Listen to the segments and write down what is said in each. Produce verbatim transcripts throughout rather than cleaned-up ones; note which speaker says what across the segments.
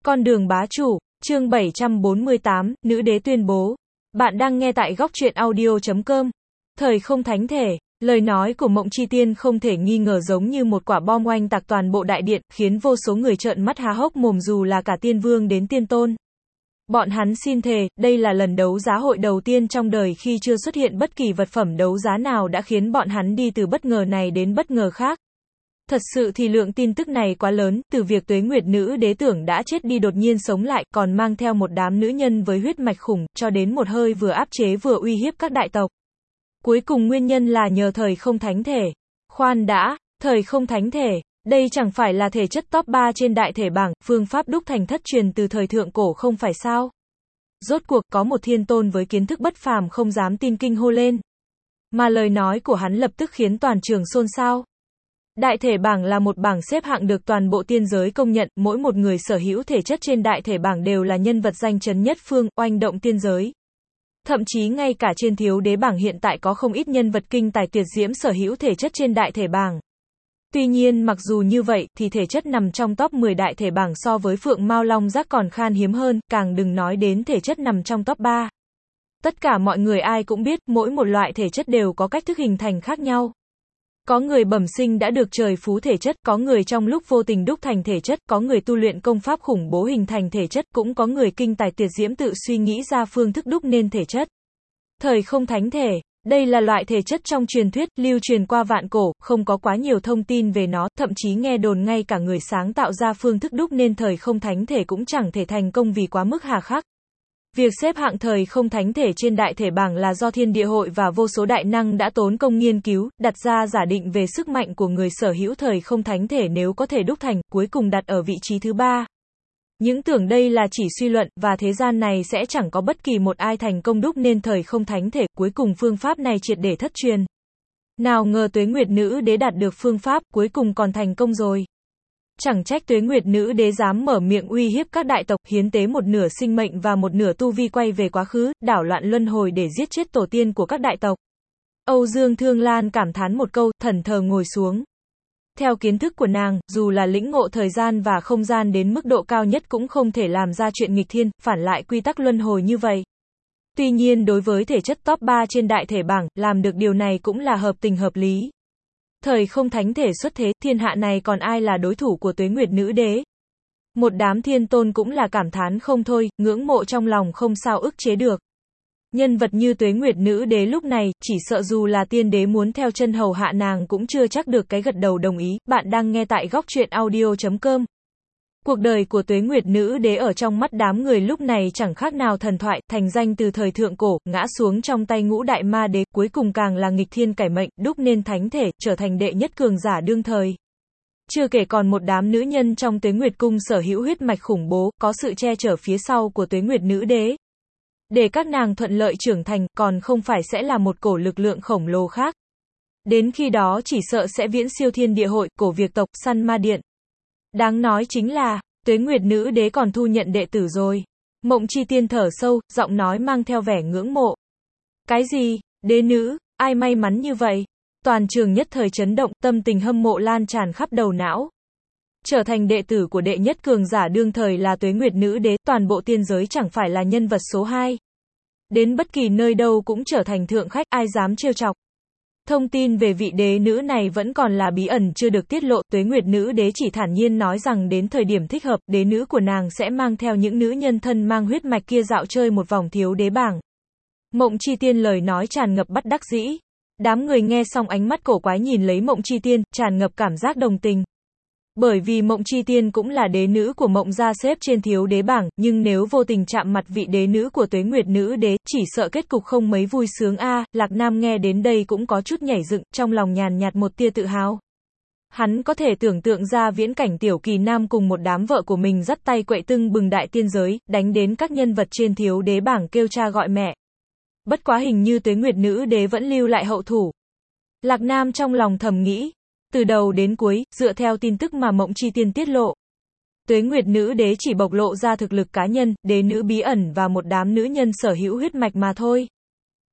Speaker 1: Con đường bá chủ, chương bảy trăm bốn mươi tám, nữ đế tuyên bố. Bạn đang nghe tại góc truyện audio chấm com. Thời không thánh thể, lời nói của Mộng Chi Tiên không thể nghi ngờ giống như một quả bom oanh tạc toàn bộ đại điện, khiến vô số người trợn mắt há hốc mồm dù là cả tiên vương đến tiên tôn. Bọn hắn xin thề, đây là lần đấu giá hội đầu tiên trong đời khi chưa xuất hiện bất kỳ vật phẩm đấu giá nào đã khiến bọn hắn đi từ bất ngờ này đến bất ngờ khác. Thật sự thì lượng tin tức này quá lớn, từ việc Tuế Nguyệt nữ đế tưởng đã chết đi đột nhiên sống lại, còn mang theo một đám nữ nhân với huyết mạch khủng, cho đến một hơi vừa áp chế vừa uy hiếp các đại tộc. Cuối cùng nguyên nhân là nhờ thời không thánh thể. Khoan đã, thời không thánh thể, đây chẳng phải là thể chất top ba trên đại thể bảng, phương pháp đúc thành thất truyền từ thời thượng cổ không phải sao? Rốt cuộc có một thiên tôn với kiến thức bất phàm không dám tin kinh hô lên. Mà lời nói của hắn lập tức khiến toàn trường xôn xao. Đại thể bảng là một bảng xếp hạng được toàn bộ tiên giới công nhận, mỗi một người sở hữu thể chất trên đại thể bảng đều là nhân vật danh chấn nhất phương, oanh động tiên giới. Thậm chí ngay cả trên thiếu đế bảng hiện tại có không ít nhân vật kinh tài tuyệt diễm sở hữu thể chất trên đại thể bảng. Tuy nhiên mặc dù như vậy, thì thể chất nằm trong top mười đại thể bảng so với Phượng Mao Long Giác còn khan hiếm hơn, càng đừng nói đến thể chất nằm trong top ba. Tất cả mọi người ai cũng biết, mỗi một loại thể chất đều có cách thức hình thành khác nhau. Có người bẩm sinh đã được trời phú thể chất, có người trong lúc vô tình đúc thành thể chất, có người tu luyện công pháp khủng bố hình thành thể chất, cũng có người kinh tài tuyệt diễm tự suy nghĩ ra phương thức đúc nên thể chất. Thời không thánh thể, đây là loại thể chất trong truyền thuyết, lưu truyền qua vạn cổ, không có quá nhiều thông tin về nó, thậm chí nghe đồn ngay cả người sáng tạo ra phương thức đúc nên thời không thánh thể cũng chẳng thể thành công vì quá mức hà khắc. Việc xếp hạng thời không thánh thể trên đại thể bảng là do thiên địa hội và vô số đại năng đã tốn công nghiên cứu, đặt ra giả định về sức mạnh của người sở hữu thời không thánh thể nếu có thể đúc thành, cuối cùng đặt ở vị trí thứ ba. Những tưởng đây là chỉ suy luận, và thế gian này sẽ chẳng có bất kỳ một ai thành công đúc nên thời không thánh thể, cuối cùng phương pháp này triệt để thất truyền. Nào ngờ Tuế Nguyệt nữ đế đạt được phương pháp, cuối cùng còn thành công rồi. Chẳng trách Tuế Nguyệt nữ đế dám mở miệng uy hiếp các đại tộc, hiến tế một nửa sinh mệnh và một nửa tu vi quay về quá khứ, đảo loạn luân hồi để giết chết tổ tiên của các đại tộc. Âu Dương Thương Lan cảm thán một câu, thẫn thờ ngồi xuống. Theo kiến thức của nàng, dù là lĩnh ngộ thời gian và không gian đến mức độ cao nhất cũng không thể làm ra chuyện nghịch thiên, phản lại quy tắc luân hồi như vậy. Tuy nhiên đối với thể chất top ba trên đại thể bảng, làm được điều này cũng là hợp tình hợp lý. Thời không thánh thể xuất thế, thiên hạ này còn ai là đối thủ của Tuế Nguyệt nữ đế? Một đám thiên tôn cũng là cảm thán không thôi, ngưỡng mộ trong lòng không sao ức chế được. Nhân vật như Tuế Nguyệt nữ đế lúc này, chỉ sợ dù là tiên đế muốn theo chân hầu hạ nàng cũng chưa chắc được cái gật đầu đồng ý. Bạn đang nghe tại góc truyện audio chấm com. Cuộc đời của Tuế Nguyệt nữ đế ở trong mắt đám người lúc này chẳng khác nào thần thoại, thành danh từ thời thượng cổ, ngã xuống trong tay ngũ đại ma đế, cuối cùng càng là nghịch thiên cải mệnh, đúc nên thánh thể, trở thành đệ nhất cường giả đương thời. Chưa kể còn một đám nữ nhân trong Tuế Nguyệt cung sở hữu huyết mạch khủng bố, có sự che chở phía sau của Tuế Nguyệt nữ đế. Để các nàng thuận lợi trưởng thành, còn không phải sẽ là một cổ lực lượng khổng lồ khác. Đến khi đó chỉ sợ sẽ viễn siêu thiên địa hội, cổ Việt tộc, săn ma điện. Đáng nói chính là, Tuế Nguyệt nữ đế còn thu nhận đệ tử rồi. Mộng Chi Tiên thở sâu, giọng nói mang theo vẻ ngưỡng mộ. Cái gì? Đế nữ? Ai may mắn như vậy? Toàn trường nhất thời chấn động, tâm tình hâm mộ lan tràn khắp đầu não. Trở thành đệ tử của đệ nhất cường giả đương thời là Tuế Nguyệt nữ đế, toàn bộ tiên giới chẳng phải là nhân vật số hai. Đến bất kỳ nơi đâu cũng trở thành thượng khách, ai dám trêu chọc. Thông tin về vị đế nữ này vẫn còn là bí ẩn chưa được tiết lộ, Tuế Nguyệt nữ đế chỉ thản nhiên nói rằng đến thời điểm thích hợp, đế nữ của nàng sẽ mang theo những nữ nhân thân mang huyết mạch kia dạo chơi một vòng thiếu đế bảng. Mộng Chi Tiên lời nói tràn ngập bất đắc dĩ. Đám người nghe xong ánh mắt cổ quái nhìn lấy Mộng Chi Tiên, tràn ngập cảm giác đồng tình. Bởi vì Mộng Chi Tiên cũng là đế nữ của Mộng gia xếp trên thiếu đế bảng, nhưng nếu vô tình chạm mặt vị đế nữ của Tuế Nguyệt nữ đế, chỉ sợ kết cục không mấy vui sướng a. À, Lạc Nam nghe đến đây cũng có chút nhảy dựng, trong lòng nhàn nhạt một tia tự hào. Hắn có thể tưởng tượng ra viễn cảnh Tiểu Kỳ Nam cùng một đám vợ của mình dắt tay quậy tưng bừng đại tiên giới, đánh đến các nhân vật trên thiếu đế bảng kêu cha gọi mẹ. Bất quá hình như Tuế Nguyệt nữ đế vẫn lưu lại hậu thủ. Lạc Nam trong lòng thầm nghĩ. Từ đầu đến cuối, dựa theo tin tức mà Mộng Chi Tiên tiết lộ, Tuế Nguyệt nữ đế chỉ bộc lộ ra thực lực cá nhân, đế nữ bí ẩn và một đám nữ nhân sở hữu huyết mạch mà thôi.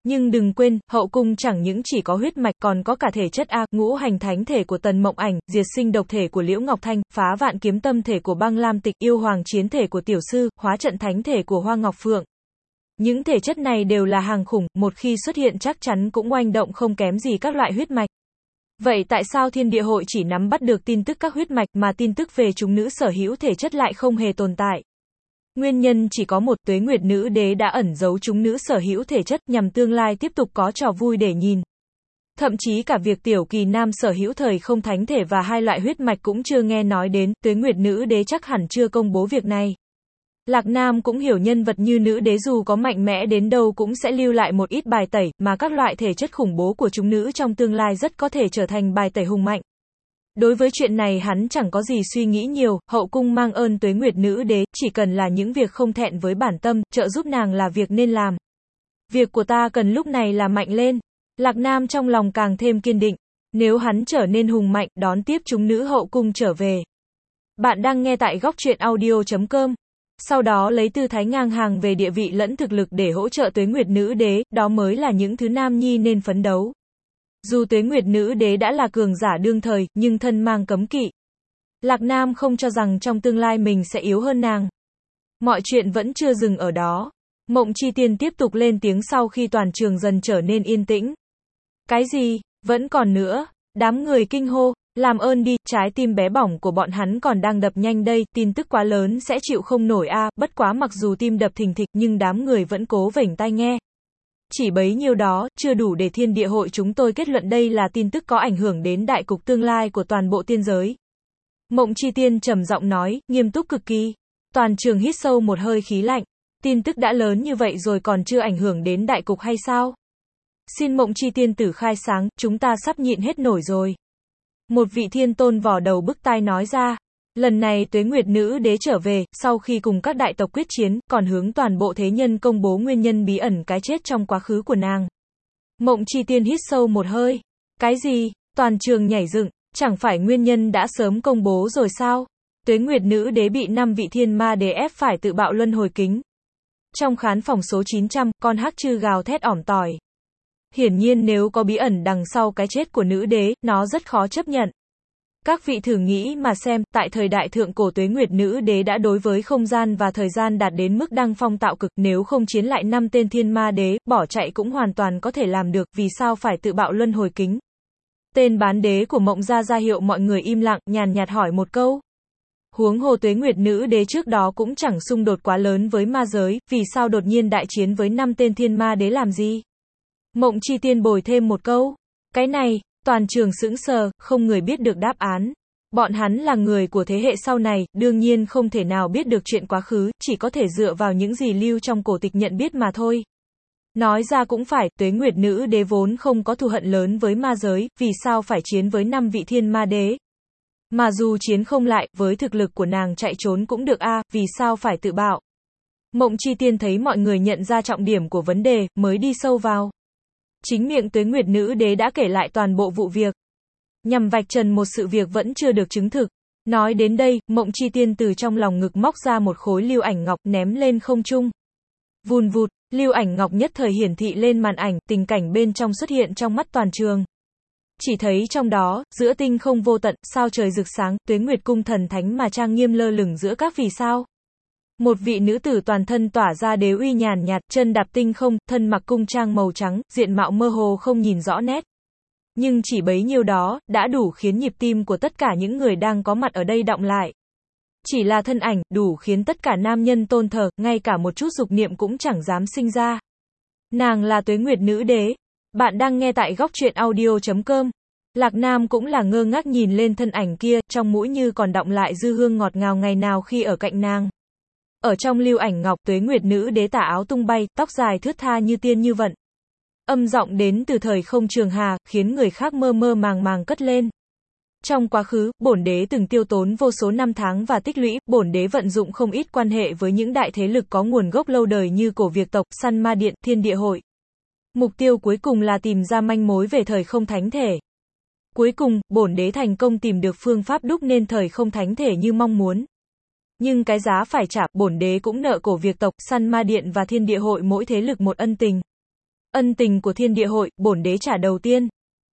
Speaker 1: Nhưng đừng quên, hậu cung chẳng những chỉ có huyết mạch còn có cả thể chất A, ngũ hành thánh thể của Tần Mộng Ảnh, diệt sinh độc thể của Liễu Ngọc Thanh, phá vạn kiếm tâm thể của Băng Lam Tịch, yêu hoàng chiến thể của Tiểu Sư, hóa trận thánh thể của Hoa Ngọc Phượng. Những thể chất này đều là hàng khủng, một khi xuất hiện chắc chắn cũng oanh động không kém gì các loại huyết mạch. Vậy tại sao Thiên Địa Hội chỉ nắm bắt được tin tức các huyết mạch mà tin tức về chúng nữ sở hữu thể chất lại không hề tồn tại? Nguyên nhân chỉ có một, Tuế Nguyệt Nữ Đế đã ẩn giấu chúng nữ sở hữu thể chất nhằm tương lai tiếp tục có trò vui để nhìn. Thậm chí cả việc Tiểu Kỳ Nam sở hữu thời không thánh thể và hai loại huyết mạch cũng chưa nghe nói đến, Tuế Nguyệt Nữ Đế chắc hẳn chưa công bố việc này. Lạc Nam cũng hiểu nhân vật như nữ đế dù có mạnh mẽ đến đâu cũng sẽ lưu lại một ít bài tẩy, mà các loại thể chất khủng bố của chúng nữ trong tương lai rất có thể trở thành bài tẩy hùng mạnh. Đối với chuyện này hắn chẳng có gì suy nghĩ nhiều, hậu cung mang ơn Tuế Nguyệt Nữ Đế, chỉ cần là những việc không thẹn với bản tâm, trợ giúp nàng là việc nên làm. Việc của ta cần lúc này là mạnh lên. Lạc Nam trong lòng càng thêm kiên định, nếu hắn trở nên hùng mạnh, đón tiếp chúng nữ hậu cung trở về. Bạn đang nghe tại góc truyện audio chấm com. Sau đó lấy tư thái ngang hàng về địa vị lẫn thực lực để hỗ trợ Tuế Nguyệt Nữ Đế, đó mới là những thứ nam nhi nên phấn đấu. Dù Tuế Nguyệt Nữ Đế đã là cường giả đương thời, nhưng thân mang cấm kỵ. Lạc Nam không cho rằng trong tương lai mình sẽ yếu hơn nàng. Mọi chuyện vẫn chưa dừng ở đó. Mộng Chi Tiên tiếp tục lên tiếng sau khi toàn trường dần trở nên yên tĩnh. Cái gì? Vẫn còn nữa. Đám người kinh hô, làm ơn đi, trái tim bé bỏng của bọn hắn còn đang đập nhanh đây, tin tức quá lớn sẽ chịu không nổi a. À, bất quá mặc dù tim đập thình thịch nhưng đám người vẫn cố vểnh tai nghe. Chỉ bấy nhiêu đó, chưa đủ để Thiên Địa Hội chúng tôi kết luận đây là tin tức có ảnh hưởng đến đại cục tương lai của toàn bộ tiên giới. Mộng Chi Tiên trầm giọng nói, nghiêm túc cực kỳ. Toàn trường hít sâu một hơi khí lạnh. Tin tức đã lớn như vậy rồi còn chưa ảnh hưởng đến đại cục hay sao? Xin Mộng Chi Tiên tử khai sáng, chúng ta sắp nhịn hết nổi rồi. Một vị thiên tôn vò đầu bức tai nói ra. Lần này Tuế Nguyệt Nữ Đế trở về, sau khi cùng các đại tộc quyết chiến, còn hướng toàn bộ thế nhân công bố nguyên nhân bí ẩn cái chết trong quá khứ của nàng. Mộng Chi Tiên hít sâu một hơi. Cái gì? Toàn trường nhảy dựng, chẳng phải nguyên nhân đã sớm công bố rồi sao? Tuế Nguyệt Nữ Đế bị năm vị thiên ma đế ép phải tự bạo luân hồi kính. Trong khán phòng số chín trăm, con hắc chư gào thét ỏm tỏi. Hiển nhiên nếu có bí ẩn đằng sau cái chết của nữ đế, nó rất khó chấp nhận. Các vị thử nghĩ mà xem, tại thời đại thượng cổ Tuế Nguyệt Nữ Đế đã đối với không gian và thời gian đạt đến mức đăng phong tạo cực, nếu không chiến lại năm tên thiên ma đế, bỏ chạy cũng hoàn toàn có thể làm được, vì sao phải tự bạo luân hồi kính? Tên bán đế của Mộng gia ra hiệu mọi người im lặng, nhàn nhạt hỏi một câu. Huống hồ Tuế Nguyệt Nữ Đế trước đó cũng chẳng xung đột quá lớn với ma giới, vì sao đột nhiên đại chiến với năm tên thiên ma đế làm gì? Mộng Chi Tiên bồi thêm một câu. Cái này, toàn trường sững sờ, không người biết được đáp án. Bọn hắn là người của thế hệ sau này, đương nhiên không thể nào biết được chuyện quá khứ, chỉ có thể dựa vào những gì lưu trong cổ tịch nhận biết mà thôi. Nói ra cũng phải, Tuế Nguyệt Nữ Đế vốn không có thù hận lớn với ma giới, vì sao phải chiến với năm vị thiên ma đế? Mà dù chiến không lại, với thực lực của nàng chạy trốn cũng được a, à, vì sao phải tự bạo? Mộng Chi Tiên thấy mọi người nhận ra trọng điểm của vấn đề, mới đi sâu vào. Chính miệng Tuế Nguyệt Nữ Đế đã kể lại toàn bộ vụ việc. Nhằm vạch trần một sự việc vẫn chưa được chứng thực. Nói đến đây, Mộng Chi Tiên từ trong lòng ngực móc ra một khối lưu ảnh ngọc ném lên không trung. Vùn vụt, lưu ảnh ngọc nhất thời hiển thị lên màn ảnh, tình cảnh bên trong xuất hiện trong mắt toàn trường. Chỉ thấy trong đó, giữa tinh không vô tận, sao trời rực sáng, Tuế Nguyệt cung thần thánh mà trang nghiêm lơ lửng giữa các vì sao. Một vị nữ tử toàn thân tỏa ra đế uy nhàn nhạt, chân đạp tinh không, thân mặc cung trang màu trắng, diện mạo mơ hồ không nhìn rõ nét. Nhưng chỉ bấy nhiêu đó, đã đủ khiến nhịp tim của tất cả những người đang có mặt ở đây đọng lại. Chỉ là thân ảnh, đủ khiến tất cả nam nhân tôn thờ, ngay cả một chút dục niệm cũng chẳng dám sinh ra. Nàng là Tuế Nguyệt Nữ Đế. Bạn đang nghe tại góc truyện audio chấm com. Lạc Nam cũng là ngơ ngác nhìn lên thân ảnh kia, trong mũi như còn đọng lại dư hương ngọt ngào ngày nào khi ở cạnh nàng. Ở trong lưu ảnh ngọc, Tuế Nguyệt Nữ Đế tà áo tung bay, tóc dài thướt tha như tiên như vận. Âm giọng đến từ thời không trường hà, khiến người khác mơ mơ màng màng cất lên. Trong quá khứ, bổn đế từng tiêu tốn vô số năm tháng và tích lũy, bổn đế vận dụng không ít quan hệ với những đại thế lực có nguồn gốc lâu đời như Cổ Việt tộc, Săn Ma Điện, Thiên Địa Hội. Mục tiêu cuối cùng là tìm ra manh mối về thời không thánh thể. Cuối cùng, bổn đế thành công tìm được phương pháp đúc nên thời không thánh thể như mong muốn. Nhưng cái giá phải trả, bổn đế cũng nợ Cổ Việt tộc, Săn Ma Điện và Thiên Địa Hội mỗi thế lực một ân tình. Ân tình của Thiên Địa Hội, bổn đế trả đầu tiên.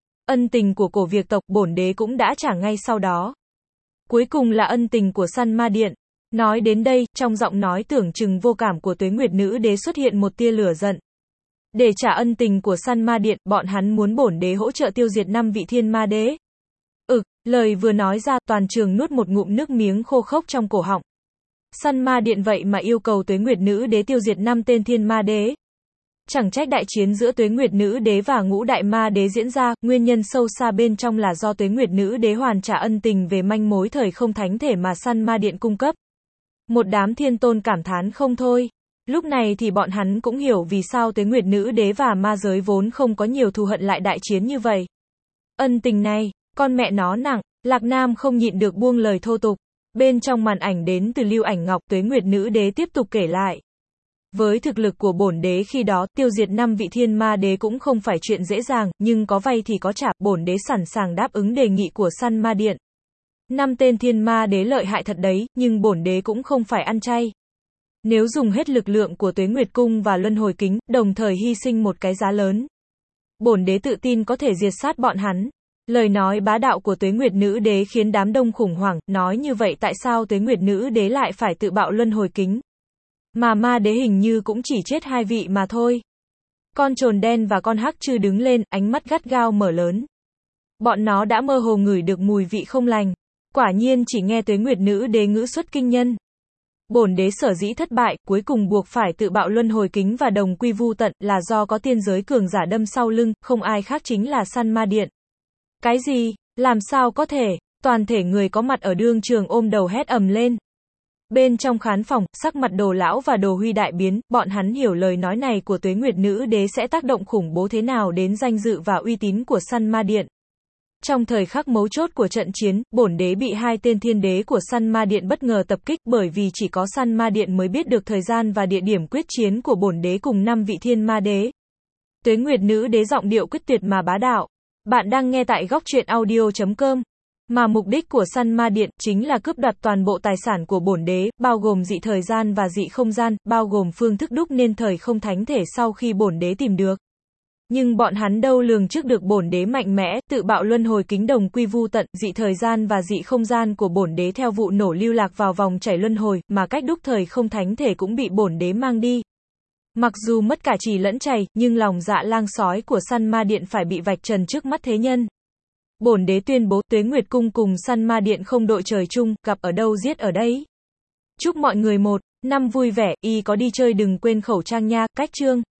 Speaker 1: Ân tình của Cổ Việt tộc, bổn đế cũng đã trả ngay sau đó. Cuối cùng là ân tình của Săn Ma Điện. Nói đến đây, trong giọng nói tưởng chừng vô cảm của Tuế Nguyệt Nữ Đế xuất hiện một tia lửa giận. Để trả ân tình của Săn Ma Điện, bọn hắn muốn bổn đế hỗ trợ tiêu diệt năm vị thiên ma đế. Ực, lời vừa nói ra, toàn trường nuốt một ngụm nước miếng khô khốc trong cổ họng. Săn Ma Điện vậy mà yêu cầu Tuế Nguyệt Nữ Đế tiêu diệt năm tên thiên ma đế. Chẳng trách đại chiến giữa Tuế Nguyệt Nữ Đế và Ngũ Đại Ma Đế diễn ra, nguyên nhân sâu xa bên trong là do Tuế Nguyệt Nữ Đế hoàn trả ân tình về manh mối thời không thánh thể mà Săn Ma Điện cung cấp. Một đám thiên tôn cảm thán không thôi. Lúc này thì bọn hắn cũng hiểu vì sao Tuế Nguyệt Nữ Đế và ma giới vốn không có nhiều thù hận lại đại chiến như vậy. Ân tình này, con mẹ nó nặng, Lạc Nam không nhịn được buông lời thô tục. Bên trong màn ảnh đến từ Lưu Ảnh Ngọc, Tuế Nguyệt Nữ Đế tiếp tục kể lại. Với thực lực của bổn đế khi đó, tiêu diệt năm vị thiên ma đế cũng không phải chuyện dễ dàng, nhưng có vay thì có trả, bổn đế sẵn sàng đáp ứng đề nghị của Săn Ma Điện. Năm tên thiên ma đế lợi hại thật đấy, nhưng bổn đế cũng không phải ăn chay. Nếu dùng hết lực lượng của Tuế Nguyệt Cung và Luân Hồi Kính, đồng thời hy sinh một cái giá lớn, bổn đế tự tin có thể diệt sát bọn hắn. Lời nói bá đạo của Tuế Nguyệt Nữ Đế khiến đám đông khủng hoảng, nói như vậy tại sao Tuế Nguyệt Nữ Đế lại phải tự bạo Luân Hồi Kính? Mà ma đế hình như cũng chỉ chết hai vị mà thôi. Con trồn đen và con hắc chư đứng lên, ánh mắt gắt gao mở lớn. Bọn nó đã mơ hồ ngửi được mùi vị không lành. Quả nhiên chỉ nghe Tuế Nguyệt Nữ Đế ngữ xuất kinh nhân. Bổn đế sở dĩ thất bại, cuối cùng buộc phải tự bạo Luân Hồi Kính và đồng quy vu tận, là do có tiên giới cường giả đâm sau lưng, không ai khác chính là Săn Ma Điện. Cái gì? Làm sao có thể? Toàn thể người có mặt ở đương trường ôm đầu hét ầm lên. Bên trong khán phòng, sắc mặt Đồ Lão và Đồ Huy đại biến, bọn hắn hiểu lời nói này của Tuế Nguyệt Nữ Đế sẽ tác động khủng bố thế nào đến danh dự và uy tín của Săn Ma Điện. Trong thời khắc mấu chốt của trận chiến, bổn đế bị hai tên thiên đế của Săn Ma Điện bất ngờ tập kích, bởi vì chỉ có Săn Ma Điện mới biết được thời gian và địa điểm quyết chiến của bổn đế cùng năm vị thiên ma đế. Tuế Nguyệt Nữ Đế giọng điệu quyết tuyệt mà bá đạo. Bạn đang nghe tại góc truyện audio chấm com. Mà mục đích của Săn Ma Điện chính là cướp đoạt toàn bộ tài sản của bổn đế, bao gồm dị thời gian và dị không gian, bao gồm phương thức đúc nên thời không thánh thể sau khi bổn đế tìm được. Nhưng bọn hắn đâu lường trước được bổn đế mạnh mẽ, tự bạo Luân Hồi Kính đồng quy vu tận, dị thời gian và dị không gian của bổn đế theo vụ nổ lưu lạc vào vòng chảy luân hồi, mà cách đúc thời không thánh thể cũng bị bổn đế mang đi. Mặc dù mất cả trì lẫn chày, nhưng lòng dạ lang sói của Săn Ma Điện phải bị vạch trần trước mắt thế nhân. Bổn đế tuyên bố Tuế Nguyệt Cung cùng Săn Ma Điện không đội trời chung, gặp ở đâu giết ở đấy. Chúc mọi người một năm vui vẻ, y có đi chơi đừng quên khẩu trang nha, cách chương.